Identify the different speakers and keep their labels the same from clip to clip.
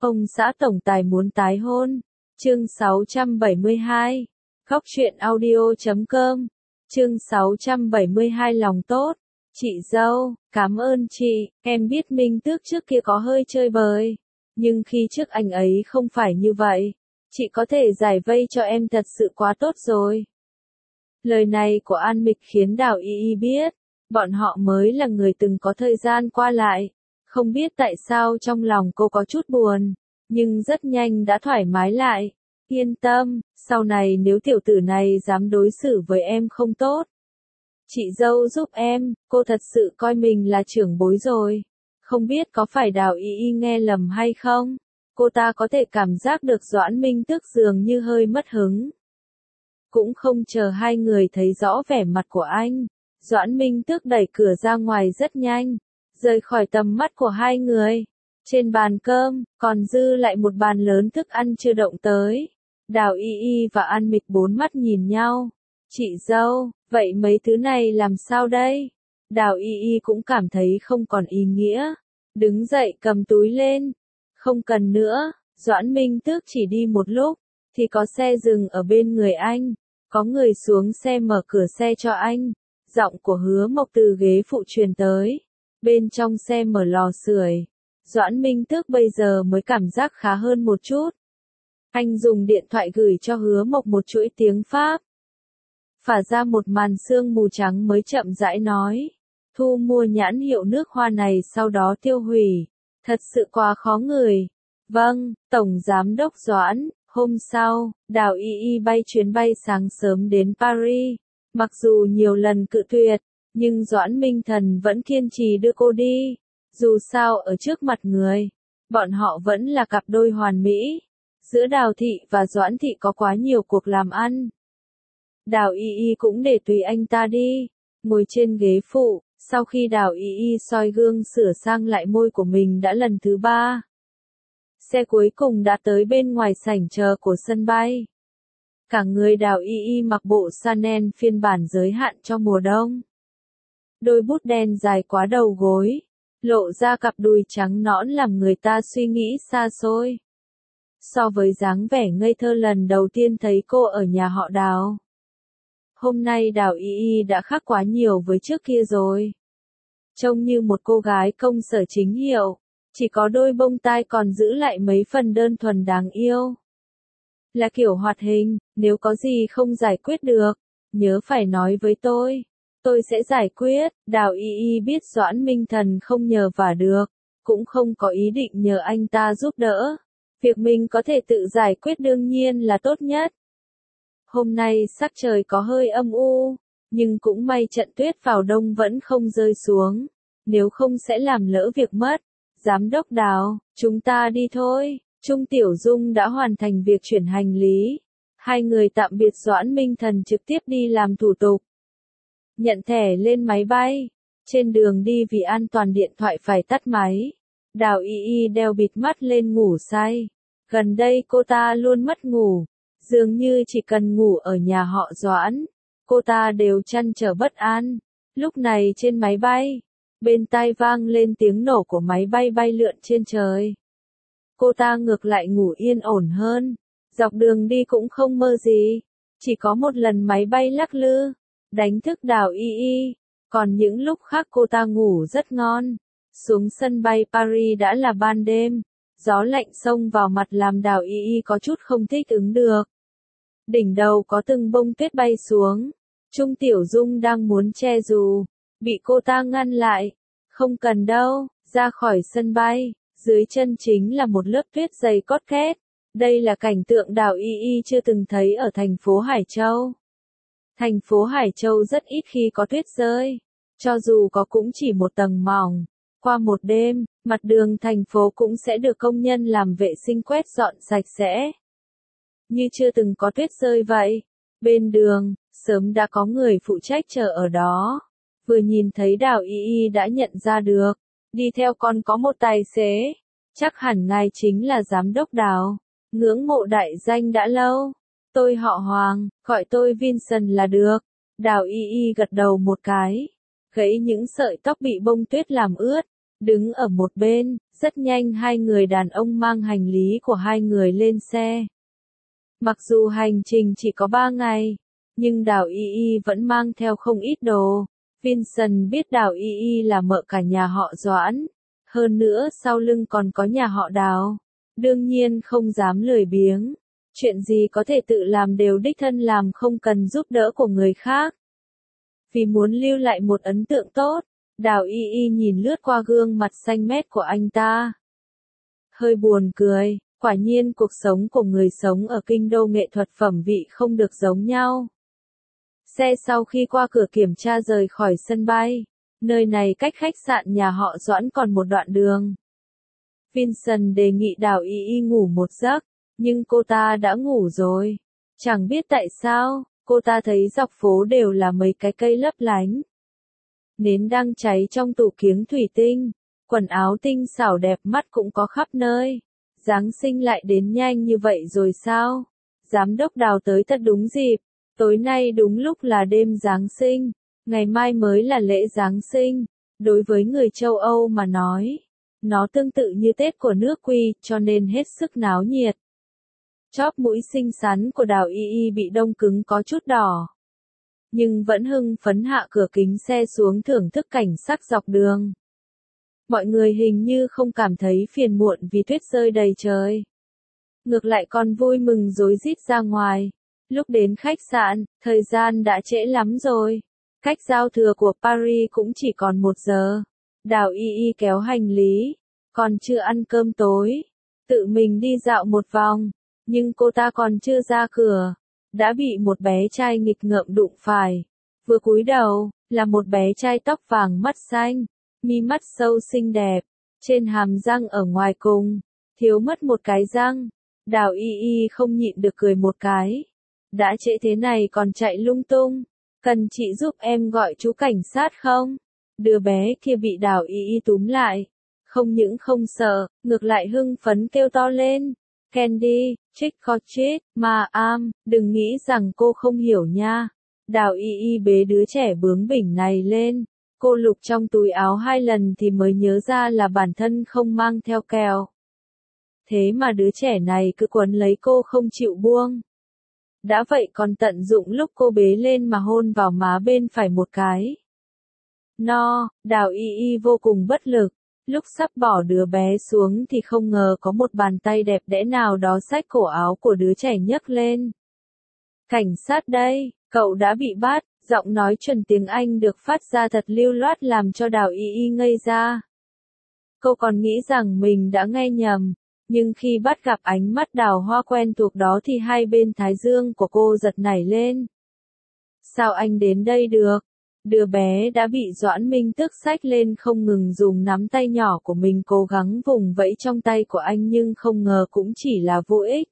Speaker 1: Ông xã tổng tài muốn tái hôn. Chương 672. Khóc chuyện audio.com. Chương 672 lòng tốt. Chị dâu, cảm ơn chị, em biết Minh Tước trước kia có hơi chơi bời. Nhưng khi trước anh ấy không phải như vậy. Chị có thể giải vây cho em thật sự quá tốt rồi. Lời này của An Mịch khiến Đào Y Y biết, bọn họ mới là người từng có thời gian qua lại. Không biết tại sao trong lòng cô có chút buồn, nhưng rất nhanh đã thoải mái lại. Yên tâm, sau này nếu tiểu tử này dám đối xử với em không tốt, chị dâu giúp em, cô thật sự coi mình là trưởng bối rồi. Không biết có phải Đào Y Y nghe lầm hay không? Cô ta có thể cảm giác được Doãn Minh Tước dường như hơi mất hứng. Cũng không chờ hai người thấy rõ vẻ mặt của anh, Doãn Minh Tước đẩy cửa ra ngoài rất nhanh, rời khỏi tầm mắt của hai người. Trên bàn cơm, còn dư lại một bàn lớn thức ăn chưa động tới. Đào Y Y và An Mịch bốn mắt nhìn nhau. Chị dâu, vậy mấy thứ này làm sao đây? Đào Y Y cũng cảm thấy không còn ý nghĩa. Đứng dậy cầm túi lên. Không cần nữa, Doãn Minh Tước chỉ đi một lúc, thì có xe dừng ở bên người anh. Có người xuống xe mở cửa xe cho anh. Giọng của Hứa Mộc từ ghế phụ truyền tới. Bên trong xe mở lò sưởi. Doãn Minh Tước bây giờ mới cảm giác khá hơn một chút. Anh dùng điện thoại gửi cho Hứa Mộc một chuỗi tiếng Pháp. Phả ra một màn sương mù trắng mới chậm rãi nói. Thu mua nhãn hiệu nước hoa này sau đó tiêu hủy. Thật sự quá khó người. Vâng, Tổng Giám đốc Doãn. Hôm sau, Đào Y Y bay chuyến bay sáng sớm đến Paris. Mặc dù nhiều lần cự tuyệt, nhưng Doãn Minh Thần vẫn kiên trì đưa cô đi. Dù sao ở trước mặt người, bọn họ vẫn là cặp đôi hoàn mỹ. Giữa Đào Thị và Doãn Thị có quá nhiều cuộc làm ăn. Đào Y Y cũng để tùy anh ta đi. Ngồi trên ghế phụ, sau khi Đào Y Y soi gương sửa sang lại môi của mình đã lần thứ 3. Xe cuối cùng đã tới bên ngoài sảnh chờ của sân bay. Cả người Đào Y Y mặc bộ Chanel phiên bản giới hạn cho mùa đông. Đôi bút đen dài quá đầu gối, lộ ra cặp đùi trắng nõn làm người ta suy nghĩ xa xôi. So với dáng vẻ ngây thơ lần đầu tiên thấy cô ở nhà họ Đào. Hôm nay Đào Y Y đã khác quá nhiều với trước kia rồi. Trông như một cô gái công sở chính hiệu, chỉ có đôi bông tai còn giữ lại mấy phần đơn thuần đáng yêu. Là kiểu hoạt hình, nếu có gì không giải quyết được, nhớ phải nói với tôi sẽ giải quyết. Đào Y Y biết Doãn Minh Thần không nhờ vả được, cũng không có ý định nhờ anh ta giúp đỡ. Việc mình có thể tự giải quyết đương nhiên là tốt nhất. Hôm nay sắc trời có hơi âm u, nhưng cũng may trận tuyết vào đông vẫn không rơi xuống, nếu không sẽ làm lỡ việc mất. Giám đốc Đào, chúng ta đi thôi. Trung Tiểu Dung đã hoàn thành việc chuyển hành lý. Hai người tạm biệt Doãn Minh Thần trực tiếp đi làm thủ tục. Nhận thẻ lên máy bay. Trên đường đi vì an toàn điện thoại phải tắt máy. Đào Y Y đeo bịt mắt lên ngủ say. Gần đây cô ta luôn mất ngủ. Dường như chỉ cần ngủ ở nhà họ Doãn, cô ta đều trăn trở bất an. Lúc này trên máy bay, bên tai vang lên tiếng nổ của máy bay bay lượn trên trời. Cô ta ngược lại ngủ yên ổn hơn. Dọc đường đi cũng không mơ gì. Chỉ có một lần máy bay lắc lư, đánh thức Đào Y Y. Còn những lúc khác cô ta ngủ rất ngon. Xuống sân bay Paris đã là ban đêm. Gió lạnh xông vào mặt làm Đào Y Y có chút không thích ứng được. Đỉnh đầu có từng bông tuyết bay xuống. Trung Tiểu Dung đang muốn che dù, bị cô ta ngăn lại. Không cần đâu, ra khỏi sân bay. Dưới chân chính là một lớp tuyết dày cót két. Đây là cảnh tượng Đào Y Y chưa từng thấy ở thành phố Hải Châu. Thành phố Hải Châu rất ít khi có tuyết rơi. Cho dù có cũng chỉ một tầng mỏng. Qua một đêm, mặt đường thành phố cũng sẽ được công nhân làm vệ sinh quét dọn sạch sẽ. Như chưa từng có tuyết rơi vậy. Bên đường, sớm đã có người phụ trách chờ ở đó. Vừa nhìn thấy Đào Y Y đã nhận ra được. Đi theo còn có một tài xế. Chắc hẳn ngài chính là giám đốc Đào. Ngưỡng mộ đại danh đã lâu. Tôi họ Hoàng, gọi tôi Vincent là được. Đào Y Y gật đầu một cái. Gãy những sợi tóc bị bông tuyết làm ướt. Đứng ở một bên, Rất nhanh hai người đàn ông mang hành lý của hai người lên xe. Mặc dù hành trình chỉ có 3 ngày, nhưng Đào Y Y vẫn mang theo không ít đồ. Vincent biết Đào Y Y là mợ cả nhà họ Doãn, hơn nữa sau lưng còn có nhà họ Đào. Đương nhiên không dám lười biếng, chuyện gì có thể tự làm đều đích thân làm không cần giúp đỡ của người khác. Vì muốn lưu lại một ấn tượng tốt, Đào Y Y nhìn lướt qua gương mặt xanh mét của anh ta. Hơi buồn cười, quả nhiên cuộc sống của người sống ở kinh đô nghệ thuật phẩm vị không được giống nhau. Xe sau khi qua cửa kiểm tra rời khỏi sân bay, nơi này cách khách sạn nhà họ Doãn còn một đoạn đường. Vincent đề nghị Đào Y Y ngủ một giấc, nhưng cô ta đã ngủ rồi. Chẳng biết tại sao, cô ta thấy dọc phố đều là mấy cái cây lấp lánh. Nến đang cháy trong tủ kiếng thủy tinh, quần áo tinh xảo đẹp mắt cũng có khắp nơi. Giáng sinh lại đến nhanh như vậy rồi sao? Giám đốc Đào tới thật đúng dịp. Tối nay đúng lúc là đêm Giáng sinh, ngày mai mới là lễ Giáng sinh. Đối với người châu Âu mà nói, nó tương tự như Tết của nước Quy, cho nên hết sức náo nhiệt. Chóp mũi xinh xắn của Đào Y Y bị đông cứng có chút đỏ, nhưng vẫn hưng phấn hạ cửa kính xe xuống thưởng thức cảnh sắc dọc đường. Mọi người hình như không cảm thấy phiền muộn vì tuyết rơi đầy trời. Ngược lại còn vui mừng rối rít ra ngoài. Lúc đến khách sạn, thời gian đã trễ lắm rồi. Cách giao thừa của Paris cũng chỉ còn 1 giờ. Đào Y Y kéo hành lý, còn chưa ăn cơm tối. Tự mình đi dạo một vòng, nhưng cô ta còn chưa ra cửa, đã bị một bé trai nghịch ngợm đụng phải. Vừa cúi đầu, là một bé trai tóc vàng mắt xanh, mi mắt sâu xinh đẹp, trên hàm răng ở ngoài cùng, thiếu mất một cái răng. Đào Y Y không nhịn được cười một cái. Đã trễ thế này còn chạy lung tung, cần chị giúp em gọi chú cảnh sát không? Đứa bé kia bị Đào Y Y túm lại, không những không sợ, ngược lại hưng phấn kêu to lên. Candy, trick or treat, mà đừng nghĩ rằng cô không hiểu nha. Đào Y Y bế đứa trẻ bướng bỉnh này lên, cô lục trong túi áo 2 lần thì mới nhớ ra là bản thân không mang theo kẹo. Thế mà đứa trẻ này cứ quấn lấy cô không chịu buông. Đã vậy còn tận dụng lúc cô bế lên mà hôn vào má bên phải một cái. Đào Y Y vô cùng bất lực. Lúc sắp bỏ đứa bé xuống thì không ngờ có một bàn tay đẹp đẽ nào đó xách cổ áo của đứa trẻ nhấc lên. Cảnh sát đây, cậu đã bị bắt. Giọng nói chuẩn tiếng Anh được phát ra thật lưu loát làm cho Đào Y Y ngây ra. Cô còn nghĩ rằng mình đã nghe nhầm, nhưng khi bắt gặp ánh mắt đào hoa quen thuộc đó thì hai bên thái dương của cô giật nảy lên. Sao anh đến đây được? Đứa bé đã bị Doãn Minh Tước xách lên không ngừng dùng nắm tay nhỏ của mình cố gắng vùng vẫy trong tay của anh nhưng không ngờ cũng chỉ là vô ích.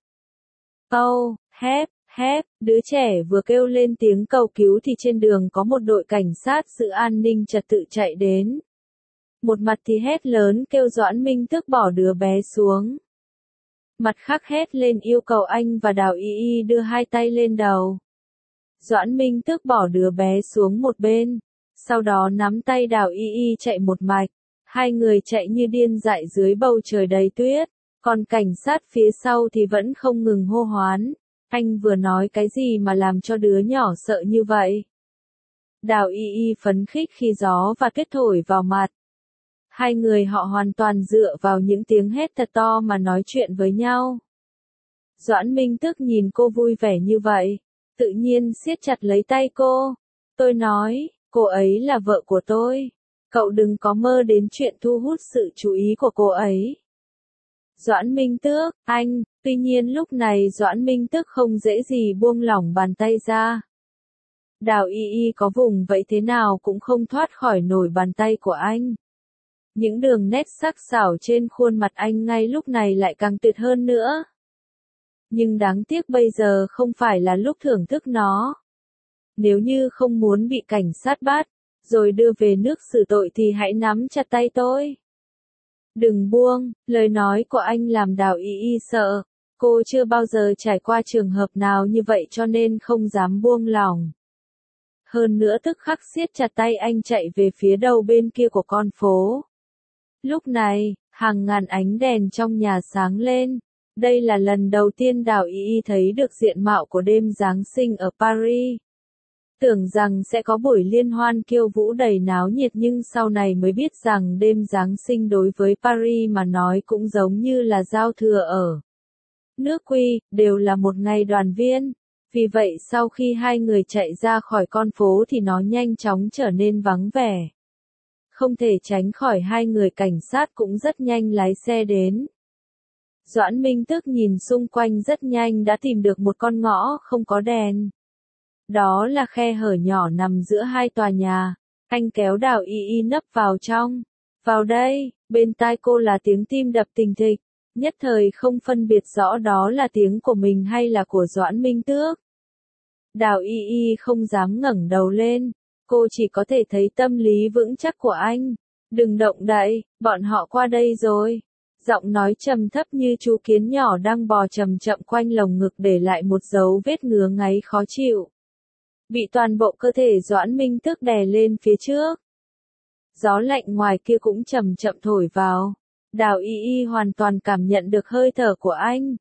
Speaker 1: Help, đứa trẻ vừa kêu lên tiếng cầu cứu thì trên đường có một đội cảnh sát giữ an ninh trật tự chạy đến. Một mặt thì hét lớn kêu Doãn Minh Tước bỏ đứa bé xuống. Mặt khác hét lên yêu cầu anh và Đào Y Y đưa 2 tay lên đầu. Doãn Minh Tước bỏ đứa bé xuống một bên, sau đó nắm tay Đào Y Y chạy một mạch. Hai người chạy như điên dại dưới bầu trời đầy tuyết, còn cảnh sát phía sau thì vẫn không ngừng hô hoán. Anh vừa nói cái gì mà làm cho đứa nhỏ sợ như vậy? Đào Y Y phấn khích khi gió và tuyết thổi vào mặt. Hai người họ hoàn toàn dựa vào những tiếng hét thật to mà nói chuyện với nhau. Doãn Minh Tước nhìn cô vui vẻ như vậy, tự nhiên siết chặt lấy tay cô. Tôi nói, cô ấy là vợ của tôi. Cậu đừng có mơ đến chuyện thu hút sự chú ý của cô ấy. Doãn Minh Tước, anh, tuy nhiên lúc này Doãn Minh Tước không dễ gì buông lỏng bàn tay ra. Đào Y Y có vùng vẫy thế nào cũng không thoát khỏi nổi bàn tay của anh. Những đường nét sắc sảo trên khuôn mặt anh ngay lúc này lại càng tuyệt hơn nữa. Nhưng đáng tiếc bây giờ không phải là lúc thưởng thức nó. Nếu như không muốn bị cảnh sát bắt, rồi đưa về nước xử tội thì hãy nắm chặt tay tôi. Đừng buông, lời nói của anh làm Đào Y Y sợ. Cô chưa bao giờ trải qua trường hợp nào như vậy cho nên không dám buông lỏng. Hơn nữa tức khắc siết chặt tay anh chạy về phía đầu bên kia của con phố. Lúc này, Hàng ngàn ánh đèn trong nhà sáng lên. Đây là lần đầu tiên Đào Y Y thấy được diện mạo của đêm Giáng sinh ở Paris. Tưởng rằng sẽ có buổi liên hoan khiêu vũ đầy náo nhiệt nhưng sau này mới biết rằng đêm Giáng sinh đối với Paris mà nói cũng giống như là giao thừa ở nước Quy, đều là một ngày đoàn viên. Vì vậy sau khi hai người chạy ra khỏi con phố thì nó nhanh chóng trở nên vắng vẻ. Không thể tránh khỏi hai người cảnh sát cũng rất nhanh lái xe đến. Doãn Minh Tước nhìn xung quanh rất nhanh đã tìm được một con ngõ không có đèn. Đó là khe hở nhỏ nằm giữa hai tòa nhà. Anh kéo Đào Y Y nấp vào trong. Vào đây, bên tai cô là tiếng tim đập thình thịch. Nhất thời không phân biệt rõ đó là tiếng của mình hay là của Doãn Minh Tước. Đào Y Y không dám ngẩng đầu lên. Cô chỉ có thể thấy tâm lý vững chắc của anh. Đừng động đậy, bọn họ qua đây rồi. Giọng nói trầm thấp như chú kiến nhỏ đang bò chậm chậm quanh lồng ngực để lại một dấu vết ngứa ngáy khó chịu. Bị toàn bộ cơ thể Doãn Minh Tước đè lên phía trước. Gió lạnh ngoài kia cũng chậm chậm thổi vào. Đào Y Y hoàn toàn cảm nhận được hơi thở của anh.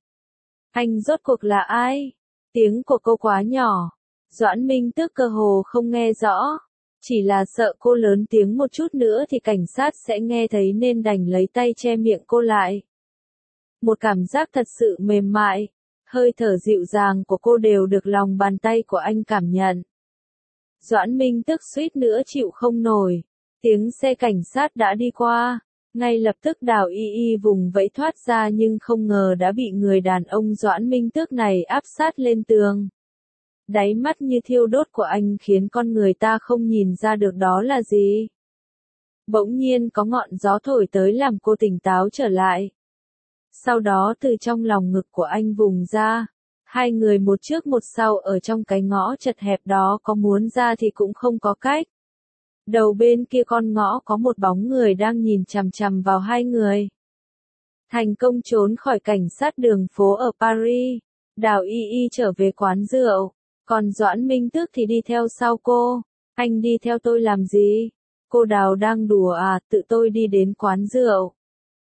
Speaker 1: Anh rốt cuộc là ai? Tiếng của cô quá nhỏ. Doãn Minh Tước cơ hồ không nghe rõ. Chỉ là sợ cô lớn tiếng một chút nữa thì cảnh sát sẽ nghe thấy nên đành lấy tay che miệng cô lại. Một cảm giác thật sự mềm mại. Hơi thở dịu dàng của cô đều được lòng bàn tay của anh cảm nhận. Doãn Minh Tước suýt nữa chịu không nổi. Tiếng xe cảnh sát đã đi qua. Ngay lập tức Đào Y Y vùng vẫy thoát ra nhưng không ngờ đã bị người đàn ông Doãn Minh Tước này áp sát lên tường. Đáy mắt như thiêu đốt của anh khiến con người ta không nhìn ra được đó là gì. Bỗng nhiên có ngọn gió thổi tới làm cô tỉnh táo trở lại. Sau đó từ trong lòng ngực của anh vùng ra. Hai người một trước một sau ở trong cái ngõ chật hẹp đó có muốn ra thì cũng không có cách. Đầu bên kia con ngõ có một bóng người đang nhìn chằm chằm vào hai người. Thành công trốn khỏi cảnh sát đường phố ở Paris. Đào Y Y trở về quán rượu. Còn Doãn Minh Tước thì đi theo sau cô. Anh đi theo tôi làm gì? Cô Đào đang đùa à, tự tôi đi đến quán rượu.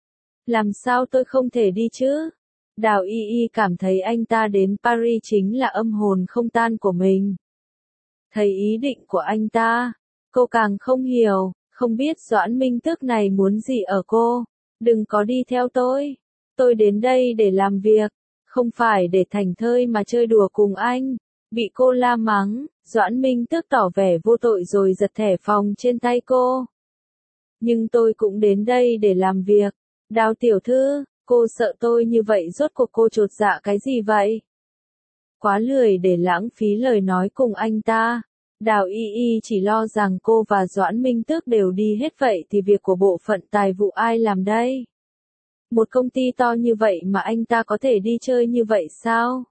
Speaker 1: Làm sao tôi không thể đi chứ? Đào Y Y cảm thấy anh ta đến Paris chính là âm hồn không tan của mình. Thấy ý định của anh ta, cô càng không hiểu, không biết Doãn Minh Tước này muốn gì ở cô. Đừng có đi theo tôi. Tôi đến đây để làm việc, không phải để thảnh thơi mà chơi đùa cùng anh. Bị cô la mắng, Doãn Minh Tước tỏ vẻ vô tội rồi giật thẻ phòng trên tay cô. Nhưng tôi cũng đến đây để làm việc. Đào tiểu thư, cô sợ tôi như vậy rốt cuộc cô chột dạ cái gì vậy? Quá lười để lãng phí lời nói cùng anh ta. Đào Y Y chỉ lo rằng cô và Doãn Minh Tước đều đi hết vậy thì việc của bộ phận tài vụ ai làm đây? Một công ty to như vậy mà anh ta có thể đi chơi như vậy sao?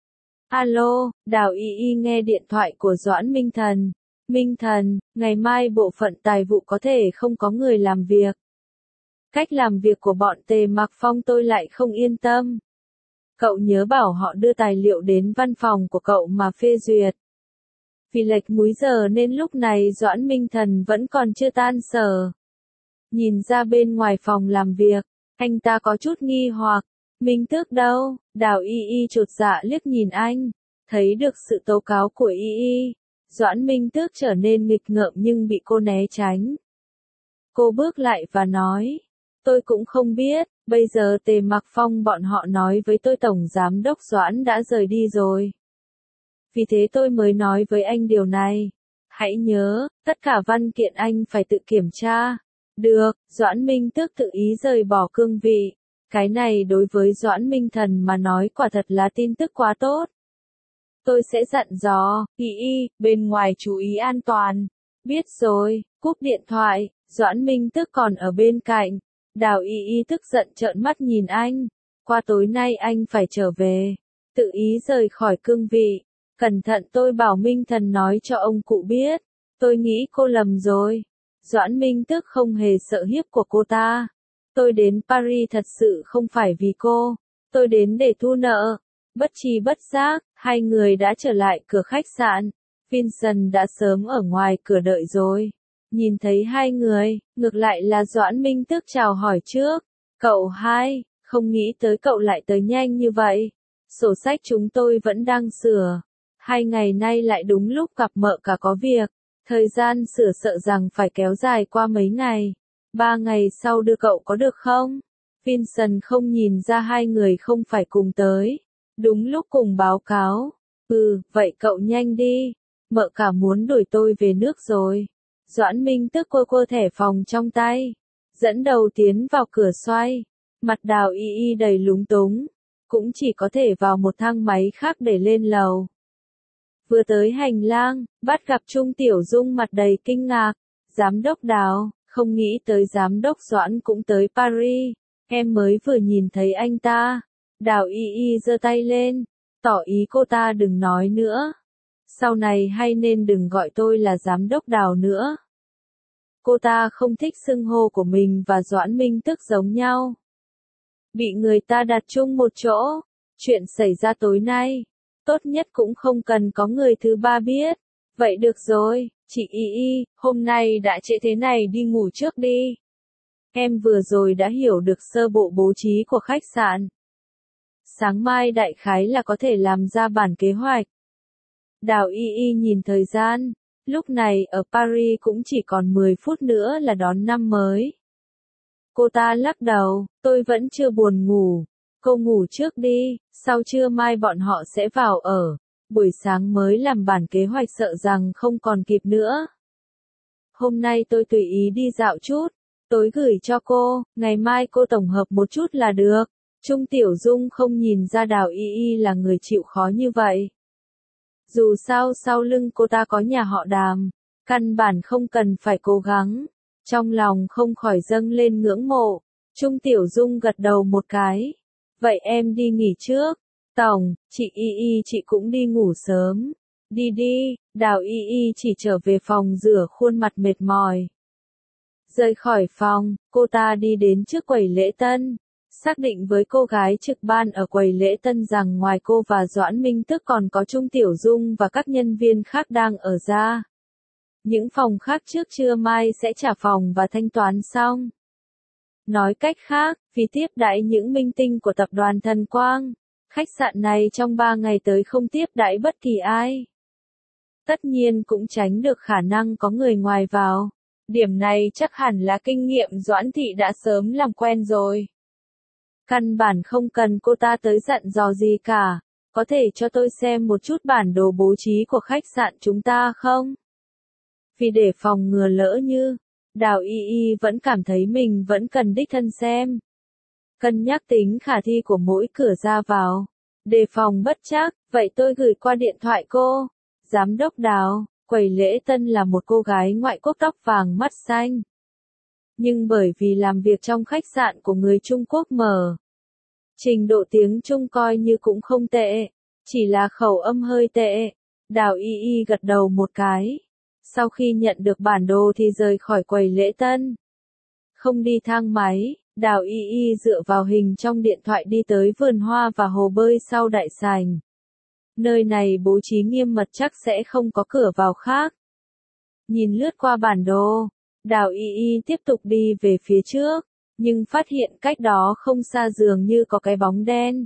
Speaker 1: Alo, Đào Y Y nghe điện thoại của Doãn Minh Thần. Minh Thần, ngày mai bộ phận tài vụ có thể không có người làm việc. Cách làm việc của bọn Tề Mặc Phong tôi lại không yên tâm. Cậu nhớ bảo họ đưa tài liệu đến văn phòng của cậu mà phê duyệt. Vì lệch múi giờ nên lúc này Doãn Minh Thần vẫn còn chưa tan sở. Nhìn ra bên ngoài phòng làm việc, anh ta có chút nghi hoặc. Minh Tước đâu? Đào Y Y chột dạ liếc nhìn anh. Thấy được sự tố cáo của Y Y. Doãn Minh Tước trở nên nghịch ngợm nhưng bị cô né tránh. Cô bước lại và nói. Tôi cũng không biết, bây giờ Tề Mặc Phong bọn họ nói với tôi Tổng Giám đốc Doãn đã rời đi rồi. Vì thế tôi mới nói với anh điều này. Hãy nhớ, tất cả văn kiện anh phải tự kiểm tra. Được, Doãn Minh Tước tự ý rời bỏ cương vị. Cái này đối với Doãn Minh Thần mà nói quả thật là tin tức quá tốt. Tôi sẽ dặn dò, Y Y, bên ngoài chú ý an toàn. Biết rồi, cúp điện thoại, Doãn Minh Tước còn ở bên cạnh. Đào Y Y tức giận trợn mắt nhìn anh. Qua tối nay anh phải trở về. Tự ý rời khỏi cương vị. Cẩn thận tôi bảo Minh Thần nói cho ông cụ biết. Tôi nghĩ cô lầm rồi. Doãn Minh Tước không hề sợ hiếp của cô ta. Tôi đến Paris thật sự không phải vì cô. Tôi đến để thu nợ. Bất tri bất giác, hai người đã trở lại cửa khách sạn. Vincent đã sớm ở ngoài cửa đợi rồi. Nhìn thấy hai người, ngược lại là Doãn Minh Tước chào hỏi trước. Cậu hai, không nghĩ tới cậu lại tới nhanh như vậy. Sổ sách chúng tôi vẫn đang sửa. 2 ngày nay lại đúng lúc gặp mợ cả có việc. Thời gian sửa sợ rằng phải kéo dài qua mấy ngày. 3 ngày sau đưa cậu có được không? Vincent không nhìn ra hai người không phải cùng tới. Đúng lúc cùng báo cáo. Vậy cậu nhanh đi. Mợ cả muốn đuổi tôi về nước rồi. Doãn Minh tức quơ quơ thẻ phòng trong tay. Dẫn đầu tiến vào cửa xoay. Mặt Đào Y Y đầy lúng túng. Cũng chỉ có thể vào một thang máy khác để lên lầu. Vừa tới hành lang, bắt gặp Trung Tiểu Dung mặt đầy kinh ngạc. Giám đốc Đào, không nghĩ tới giám đốc Doãn cũng tới Paris. Em mới vừa nhìn thấy anh ta. Đào Y Y giơ tay lên, tỏ ý cô ta đừng nói nữa. Sau này hay nên đừng gọi tôi là giám đốc Đào nữa. Cô ta không thích xưng hô của mình và Doãn Minh Tức giống nhau. Bị người ta đặt chung một chỗ. Chuyện xảy ra tối nay. Tốt nhất cũng không cần có người thứ ba biết. Vậy được rồi, chị Y Y, hôm nay đã trễ thế này đi ngủ trước đi. Em vừa rồi đã hiểu được sơ bộ bố trí của khách sạn. Sáng mai đại khái là có thể làm ra bản kế hoạch. Đào Y Y nhìn thời gian. Lúc này ở Paris cũng chỉ còn 10 phút nữa là đón năm mới. Cô ta lắc đầu, tôi vẫn chưa buồn ngủ. Cô ngủ trước đi, sau trưa mai bọn họ sẽ vào ở. Buổi sáng mới làm bản kế hoạch sợ rằng không còn kịp nữa. Hôm nay tôi tùy ý đi dạo chút. Tối gửi cho cô, ngày mai cô tổng hợp một chút là được. Trung Tiểu Dung không nhìn ra Đào Y Y là người chịu khó như vậy. Dù sao sau lưng cô ta có nhà họ Đàm, căn bản không cần phải cố gắng. Trong lòng không khỏi dâng lên ngưỡng mộ. Trung Tiểu Dung gật đầu một cái. Vậy em đi nghỉ trước. Tổng, chị Y Y chị cũng đi ngủ sớm. Đi đi, Đào Y Y chỉ trở về phòng rửa khuôn mặt mệt mỏi. Rời khỏi phòng, cô ta đi đến trước quầy lễ tân. Xác định với cô gái trực ban ở quầy lễ tân rằng ngoài cô và Doãn Minh Tức còn có Trung Tiểu Dung và các nhân viên khác đang ở ra. Những phòng khác trước trưa mai sẽ trả phòng và thanh toán xong. Nói cách khác, vì tiếp đãi những minh tinh của tập đoàn Thần Quang, khách sạn này trong 3 ngày tới không tiếp đãi bất kỳ ai. Tất nhiên cũng tránh được khả năng có người ngoài vào. Điểm này chắc hẳn là kinh nghiệm Doãn Thị đã sớm làm quen rồi. Căn bản không cần cô ta tới dặn dò gì cả. Có thể cho tôi xem một chút bản đồ bố trí của khách sạn chúng ta không? Vì để phòng ngừa lỡ như, Đào Y Y vẫn cảm thấy mình vẫn cần đích thân xem. Cân nhắc tính khả thi của mỗi cửa ra vào. Đề phòng bất trắc, vậy tôi gửi qua điện thoại cô. Giám đốc Đào, quầy lễ tân là một cô gái ngoại quốc tóc vàng mắt xanh. Nhưng bởi vì làm việc trong khách sạn của người Trung Quốc mở. Trình độ tiếng Trung coi như cũng không tệ. Chỉ là khẩu âm hơi tệ. Đào Y Y gật đầu một cái. Sau khi nhận được bản đồ thì rời khỏi quầy lễ tân. Không đi thang máy, Đào Y Y dựa vào hình trong điện thoại đi tới vườn hoa và hồ bơi sau đại sảnh. Nơi này bố trí nghiêm mật chắc sẽ không có cửa vào khác. Nhìn lướt qua bản đồ, Đào Y Y tiếp tục đi về phía trước, nhưng phát hiện cách đó không xa dường như có cái bóng đen.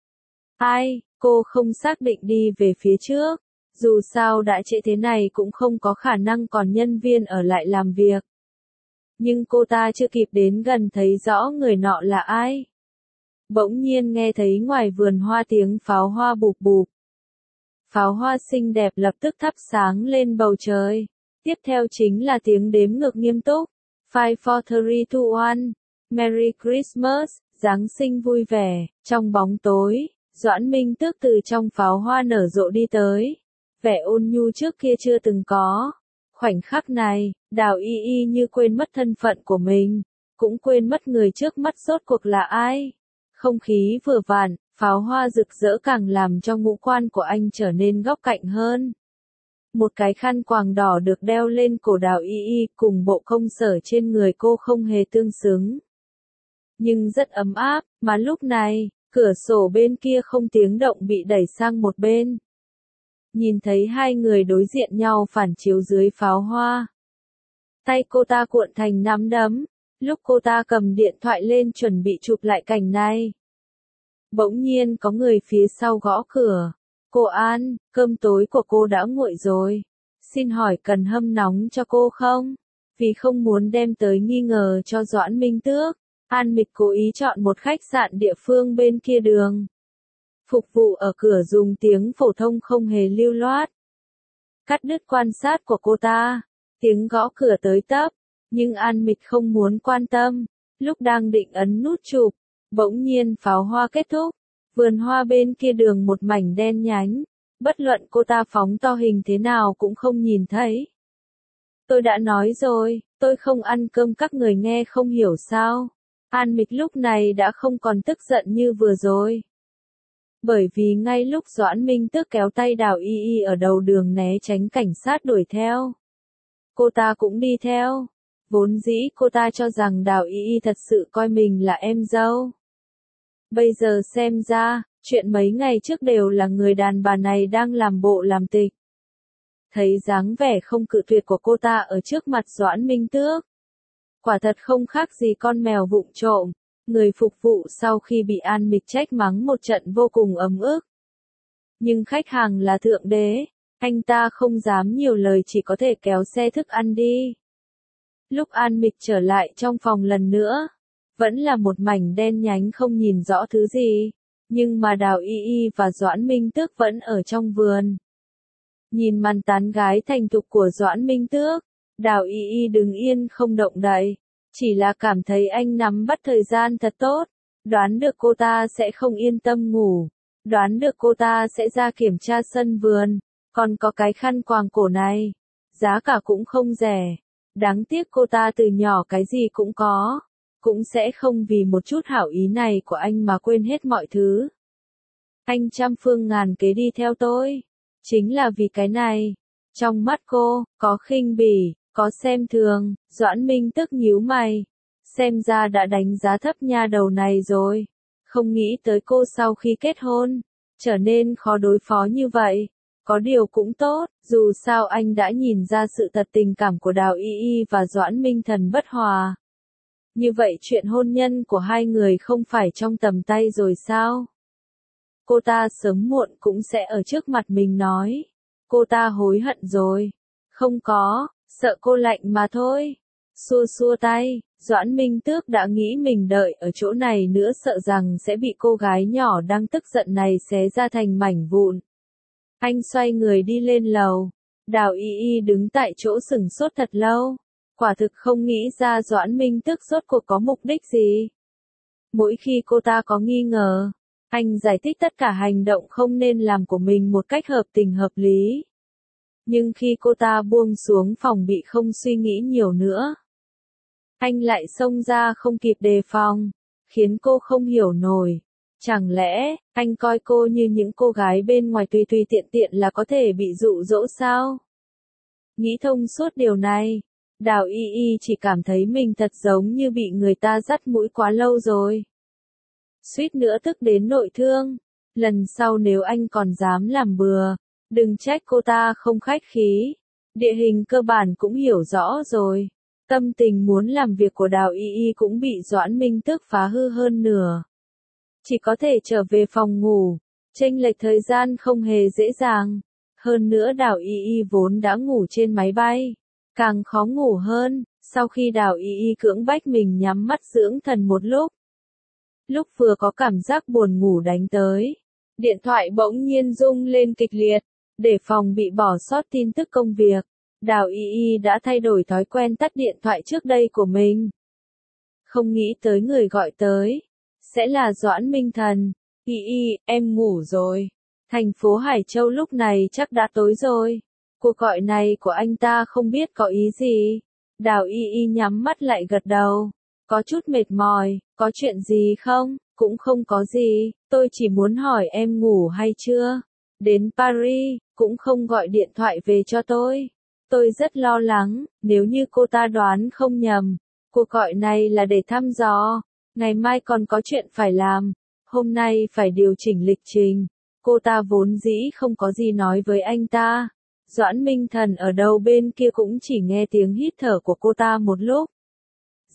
Speaker 1: Ai, cô không xác định đi về phía trước. Dù sao đã trễ thế này cũng không có khả năng còn nhân viên ở lại làm việc. Nhưng cô ta chưa kịp đến gần thấy rõ người nọ là ai. Bỗng nhiên nghe thấy ngoài vườn hoa tiếng pháo hoa bụp bụp. Pháo hoa xinh đẹp lập tức thắp sáng lên bầu trời. Tiếp theo chính là tiếng đếm ngược nghiêm túc. 5, 4, 3, 2, 1. Merry Christmas, Giáng sinh vui vẻ. Trong bóng tối, Doãn Minh Tước từ trong pháo hoa nở rộ đi tới. Vẻ ôn nhu trước kia chưa từng có. Khoảnh khắc này, Đào Y Y như quên mất thân phận của mình, cũng quên mất người trước mắt rốt cuộc là ai. Không khí vừa vặn, pháo hoa rực rỡ càng làm cho ngũ quan của anh trở nên góc cạnh hơn. Một cái khăn quàng đỏ được đeo lên cổ Đào Y Y cùng bộ công sở trên người cô không hề tương xứng. Nhưng rất ấm áp, mà lúc này, cửa sổ bên kia không tiếng động bị đẩy sang một bên. Nhìn thấy hai người đối diện nhau phản chiếu dưới pháo hoa. Tay cô ta cuộn thành nắm đấm, Lúc cô ta cầm điện thoại lên chuẩn bị chụp lại cảnh này, bỗng nhiên có người phía sau gõ cửa. Cô An, cơm tối của cô đã nguội rồi. Xin hỏi cần hâm nóng cho cô không? Vì không muốn đem tới nghi ngờ cho Doãn Minh Tước, An Mịch cố ý chọn một khách sạn địa phương bên kia đường. Phục vụ ở cửa dùng tiếng phổ thông không hề lưu loát. Cắt đứt quan sát của cô ta, tiếng gõ cửa tới tấp, nhưng An Mịch không muốn quan tâm. Lúc đang định ấn nút chụp, bỗng nhiên pháo hoa kết thúc. Vườn hoa bên kia đường một mảnh đen nhánh, bất luận cô ta phóng to hình thế nào cũng không nhìn thấy. Tôi đã nói rồi, tôi không ăn cơm các người nghe không hiểu sao. An Mịch lúc này đã không còn tức giận như vừa rồi. Bởi vì ngay lúc Doãn Minh Tước kéo tay Đào Y Y ở đầu đường né tránh cảnh sát đuổi theo, cô ta cũng đi theo. Vốn dĩ cô ta cho rằng Đào Y Y thật sự coi mình là em dâu. Bây giờ xem ra, chuyện mấy ngày trước đều là người đàn bà này đang làm bộ làm tịch. Thấy dáng vẻ không cự tuyệt của cô ta ở trước mặt Doãn Minh Tước, quả thật không khác gì con mèo vụng trộm. Người phục vụ sau khi bị An Mịch trách mắng một trận vô cùng ấm ức. Nhưng khách hàng là thượng đế, anh ta không dám nhiều lời, chỉ có thể kéo xe thức ăn đi. Lúc An Mịch trở lại trong phòng lần nữa, vẫn là một mảnh đen nhánh không nhìn rõ thứ gì, nhưng mà Đào Y Y và Doãn Minh Tước vẫn ở trong vườn. Nhìn màn tán gái thành thục của Doãn Minh Tước, Đào Y Y đứng yên không động đậy, chỉ là cảm thấy anh nắm bắt thời gian thật tốt, đoán được cô ta sẽ không yên tâm ngủ, đoán được cô ta sẽ ra kiểm tra sân vườn, còn có cái khăn quàng cổ này, giá cả cũng không rẻ, đáng tiếc cô ta từ nhỏ cái gì cũng có, cũng sẽ không vì một chút hảo ý này của anh mà quên hết mọi thứ. Anh trăm phương ngàn kế đi theo tôi, chính là vì cái này. Trong mắt cô, có khinh bỉ, có xem thường. Doãn Minh Tước nhíu mày. Xem ra đã đánh giá thấp nha đầu này rồi. Không nghĩ tới cô sau khi kết hôn, trở nên khó đối phó như vậy. Có điều cũng tốt, dù sao anh đã nhìn ra sự thật tình cảm của Đào Y Y và Doãn Minh Thần bất hòa. Như vậy chuyện hôn nhân của hai người không phải trong tầm tay rồi sao? Cô ta sớm muộn cũng sẽ ở trước mặt mình nói. Cô ta hối hận rồi. Không có, sợ cô lạnh mà thôi. Xua xua tay, Doãn Minh Tước đã nghĩ mình đợi ở chỗ này nữa sợ rằng sẽ bị cô gái nhỏ đang tức giận này xé ra thành mảnh vụn. Anh xoay người đi lên lầu. Đào Y Y đứng tại chỗ sửng sốt thật lâu. Quả thực không nghĩ ra Doãn Minh Tước rốt cuộc có mục đích gì. Mỗi khi cô ta có nghi ngờ, anh giải thích tất cả hành động không nên làm của mình một cách hợp tình hợp lý. Nhưng khi cô ta buông xuống phòng bị không suy nghĩ nhiều nữa, anh lại xông ra không kịp đề phòng, khiến cô không hiểu nổi. Chẳng lẽ, anh coi cô như những cô gái bên ngoài tùy tùy tiện tiện là có thể bị dụ dỗ sao? Nghĩ thông suốt điều này, Đào Y Y chỉ cảm thấy mình thật giống như bị người ta dắt mũi quá lâu rồi. Suýt nữa tức đến nội thương. Lần sau nếu anh còn dám làm bừa, đừng trách cô ta không khách khí. Địa hình cơ bản cũng hiểu rõ rồi. Tâm tình muốn làm việc của Đào Y Y cũng bị Doãn Minh Tước phá hư hơn nửa. Chỉ có thể trở về phòng ngủ. Chênh lệch thời gian không hề dễ dàng. Hơn nữa Đào Y Y vốn đã ngủ trên máy bay. Càng khó ngủ hơn, sau khi Đào Y Y cưỡng bách mình nhắm mắt dưỡng thần một lúc. Lúc vừa có cảm giác buồn ngủ đánh tới, điện thoại bỗng nhiên rung lên kịch liệt, để phòng bị bỏ sót tin tức công việc. Đào Y Y đã thay đổi thói quen tắt điện thoại trước đây của mình. Không nghĩ tới người gọi tới, sẽ là Doãn Minh Thần. Y Y, em ngủ rồi. Thành phố Hải Châu lúc này chắc đã tối rồi. Cuộc gọi này của anh ta không biết có ý gì. Đào Y Y nhắm mắt lại gật đầu. Có chút mệt mỏi, có chuyện gì không? Cũng không có gì, tôi chỉ muốn hỏi em ngủ hay chưa? Đến Paris, cũng không gọi điện thoại về cho tôi. Tôi rất lo lắng, nếu như cô ta đoán không nhầm. Cuộc gọi này là để thăm dò. Ngày mai còn có chuyện phải làm. Hôm nay phải điều chỉnh lịch trình. Cô ta vốn dĩ không có gì nói với anh ta. Doãn Minh Thần ở đầu bên kia cũng chỉ nghe tiếng hít thở của cô ta một lúc.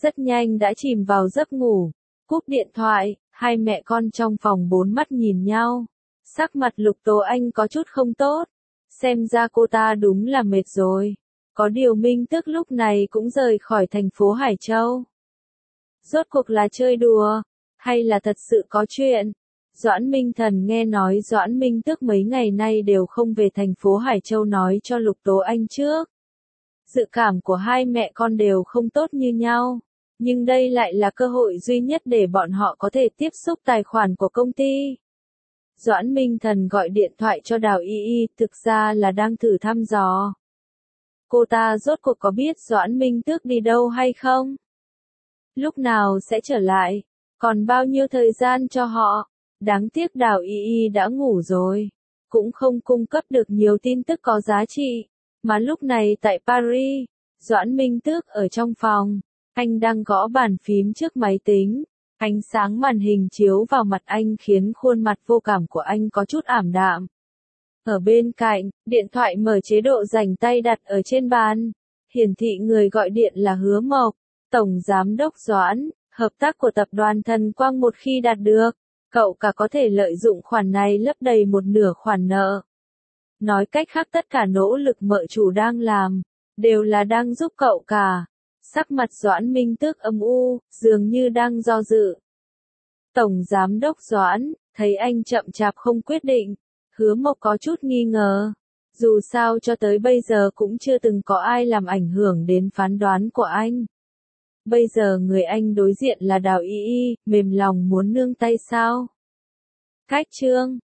Speaker 1: rất nhanh đã chìm vào giấc ngủ. Cúp điện thoại, hai mẹ con trong phòng bốn mắt nhìn nhau. Sắc mặt Lục Tố Anh có chút không tốt. Xem ra cô ta đúng là mệt rồi. Có điều Minh Tước lúc này cũng rời khỏi thành phố Hải Châu. Rốt cuộc là chơi đùa, hay là thật sự có chuyện? Doãn Minh Thần nghe nói Doãn Minh Tước mấy ngày nay đều không về thành phố Hải Châu nói cho Lục Tố Anh trước. Dự cảm của hai mẹ con đều không tốt như nhau. Nhưng đây lại là cơ hội duy nhất để bọn họ có thể tiếp xúc tài khoản của công ty. Doãn Minh Thần gọi điện thoại cho Đào Y Y, thực ra là đang thử thăm dò. Cô ta rốt cuộc có biết Doãn Minh Tước đi đâu hay không? Lúc nào sẽ trở lại? Còn bao nhiêu thời gian cho họ? Đáng tiếc Đào Y Y đã ngủ rồi. Cũng không cung cấp được nhiều tin tức có giá trị. Mà lúc này tại Paris, Doãn Minh Tước ở trong phòng. Anh đang gõ bàn phím trước máy tính. Ánh sáng màn hình chiếu vào mặt anh khiến khuôn mặt vô cảm của anh có chút ảm đạm. Ở bên cạnh, điện thoại mở chế độ rảnh tay đặt ở trên bàn. Hiển thị người gọi điện là Hứa Mộc, Tổng Giám đốc Doãn. Hợp tác của tập đoàn Thần Quang một khi đạt được, cậu cả có thể lợi dụng khoản này lấp đầy một nửa khoản nợ. Nói cách khác tất cả nỗ lực mợ chủ đang làm, đều là đang giúp cậu cả. Sắc mặt Doãn Minh Tước âm u, dường như đang do dự. Tổng Giám đốc Doãn, thấy anh chậm chạp không quyết định, Hứa Mộc có chút nghi ngờ. Dù sao cho tới bây giờ cũng chưa từng có ai làm ảnh hưởng đến phán đoán của anh. Bây giờ người anh đối diện là Đào Y Y, mềm lòng muốn nương tay sao? Cách chương